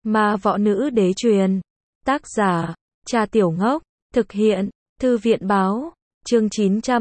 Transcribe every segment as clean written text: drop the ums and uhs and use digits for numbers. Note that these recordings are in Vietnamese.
Ma võ nữ đế truyền. Tác giả, Trà Tiểu Ngốc. Thực hiện, Thư viện báo. Chương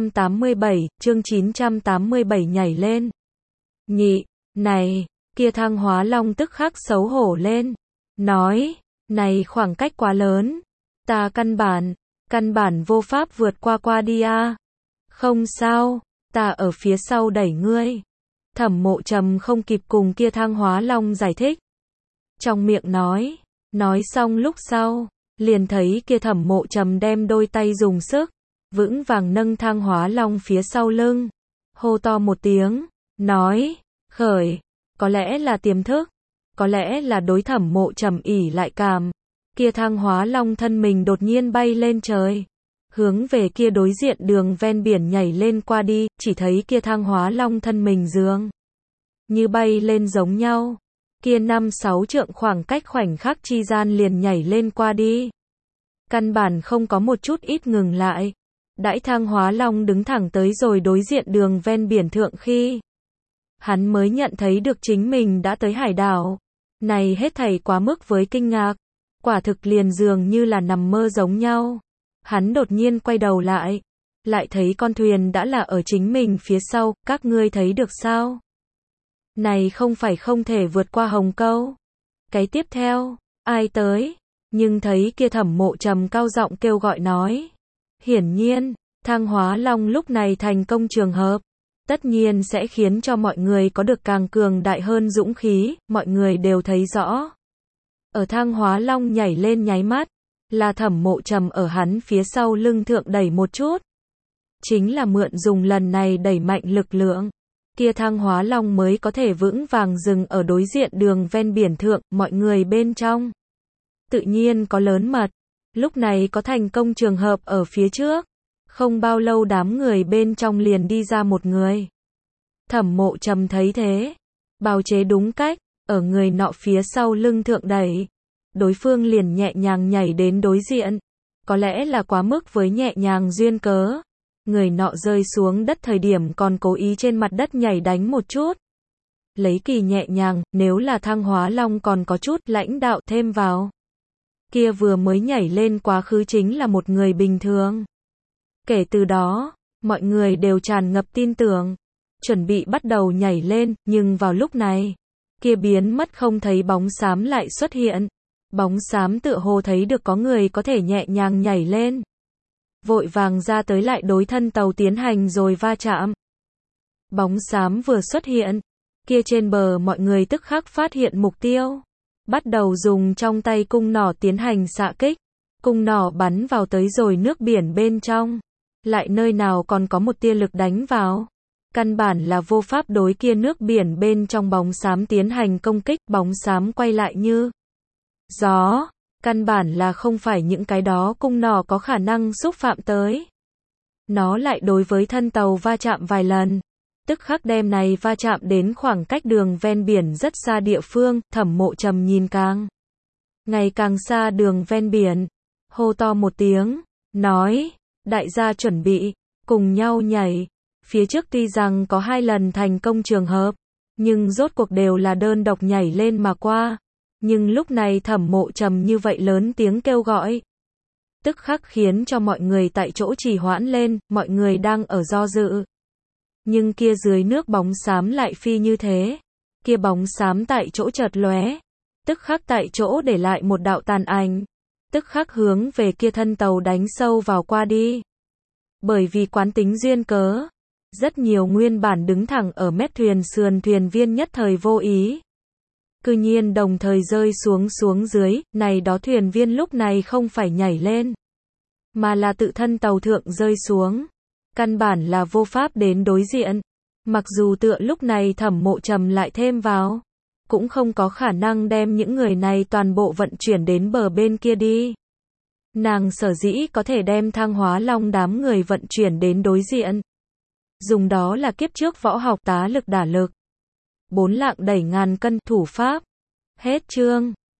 987 nhảy lên. Nhị, này, kia Thăng Hóa Long tức khắc xấu hổ lên. Nói, này khoảng cách quá lớn. Ta căn bản vô pháp vượt qua đi a. Không sao, ta ở phía sau đẩy ngươi. Thẩm Mộ Trầm không kịp cùng kia Thăng Hóa Long giải thích. Trong miệng nói xong lúc sau, liền thấy kia Thẩm Mộ Trầm đem đôi tay dùng sức, vững vàng nâng Thăng Hóa Long phía sau lưng. Hô to một tiếng, nói, khởi, có lẽ là tiềm thức, có lẽ là đối Thẩm Mộ Trầm ỷ lại cảm. Kia Thăng Hóa Long thân mình đột nhiên bay lên trời, hướng về kia đối diện đường ven biển nhảy lên qua đi, chỉ thấy kia Thăng Hóa Long thân mình dường như bay lên giống nhau. Kia 5-6 trượng khoảng cách khoảnh khắc chi gian liền nhảy lên qua đi. Căn bản không có một chút ít ngừng lại. Đãi Thăng Hóa Long đứng thẳng tới rồi đối diện đường ven biển thượng khi, hắn mới nhận thấy được chính mình đã tới hải đảo. Này hết thảy quá mức với kinh ngạc, quả thực liền dường như là nằm mơ giống nhau. Hắn đột nhiên quay đầu lại thấy con thuyền đã là ở chính mình phía sau, các ngươi thấy được sao? Này không phải không thể vượt qua Hồng Câu. Cái tiếp theo, ai tới? Nhưng thấy kia Thẩm Mộ Trầm cao giọng kêu gọi nói. Hiển nhiên, Thăng Hóa Long lúc này thành công trường hợp, tất nhiên sẽ khiến cho mọi người có được càng cường đại hơn dũng khí, mọi người đều thấy rõ. Ở Thăng Hóa Long nhảy lên nháy mắt, là Thẩm Mộ Trầm ở hắn phía sau lưng thượng đẩy một chút. Chính là mượn dùng lần này đẩy mạnh lực lượng, kia Thăng Hóa Long mới có thể vững vàng dừng ở đối diện đường ven biển thượng, mọi người bên trong. Tự nhiên có lớn mật, lúc này có thành công trường hợp ở phía trước. Không bao lâu đám người bên trong liền đi ra một người. Thẩm Mộ Trầm thấy thế, bào chế đúng cách, ở người nọ phía sau lưng thượng đẩy. Đối phương liền nhẹ nhàng nhảy đến đối diện. Có lẽ là quá mức với nhẹ nhàng duyên cớ. Người nọ rơi xuống đất thời điểm còn cố ý trên mặt đất nhảy đánh một chút. Lấy kỳ nhẹ nhàng, nếu là Thăng Hóa Long còn có chút lãnh đạo thêm vào. Kia vừa mới nhảy lên quá khứ chính là một người bình thường. Kể từ đó, mọi người đều tràn ngập tin tưởng, chuẩn bị bắt đầu nhảy lên, nhưng vào lúc này, kia biến mất không thấy bóng xám lại xuất hiện. Bóng xám tựa hồ thấy được có người có thể nhẹ nhàng nhảy lên. Vội vàng ra tới lại đối thân tàu tiến hành rồi va chạm. Bóng xám vừa xuất hiện, kia trên bờ mọi người tức khắc phát hiện mục tiêu. Bắt đầu dùng trong tay cung nỏ tiến hành xạ kích. Cung nỏ bắn vào tới rồi nước biển bên trong. Lại nơi nào còn có một tia lực đánh vào. Căn bản là vô pháp đối kia nước biển bên trong bóng xám tiến hành công kích. Bóng xám quay lại như gió. Căn bản là không phải những cái đó cung nỏ có khả năng xúc phạm tới. Nó lại đối với thân tàu va chạm vài lần. Tức khắc đem này va chạm đến khoảng cách đường ven biển rất xa địa phương. Thẩm Mộ Trầm nhìn ngày càng xa đường ven biển. Hô to một tiếng, nói, đại gia chuẩn bị, cùng nhau nhảy. Phía trước tuy rằng có 2 lần thành công trường hợp, nhưng rốt cuộc đều là đơn độc nhảy lên mà qua. Nhưng lúc này Thẩm Mộ Trầm như vậy lớn tiếng kêu gọi, tức khắc khiến cho mọi người tại chỗ trì hoãn lên, mọi người đang ở do dự. Nhưng kia dưới nước bóng xám lại phi như thế. Kia bóng xám tại chỗ chợt lóe, tức khắc tại chỗ để lại một đạo tàn ảnh, tức khắc hướng về kia thân tàu đánh sâu vào qua đi. Bởi vì quán tính duyên cớ, rất nhiều nguyên bản đứng thẳng ở mép thuyền sườn thuyền viên nhất thời vô ý. Cư nhiên đồng thời rơi xuống dưới, này đó thuyền viên lúc này không phải nhảy lên, mà là tự thân tàu thượng rơi xuống. Căn bản là vô pháp đến đối diện. Mặc dù tựa lúc này Thẩm Mộ Trầm lại thêm vào, cũng không có khả năng đem những người này toàn bộ vận chuyển đến bờ bên kia đi. Nàng sở dĩ có thể đem Thăng Hóa Long đám người vận chuyển đến đối diện. Dùng đó là kiếp trước võ học tá lực đả lực. 4 lạng đẩy ngàn cân thủ pháp. Hết chương.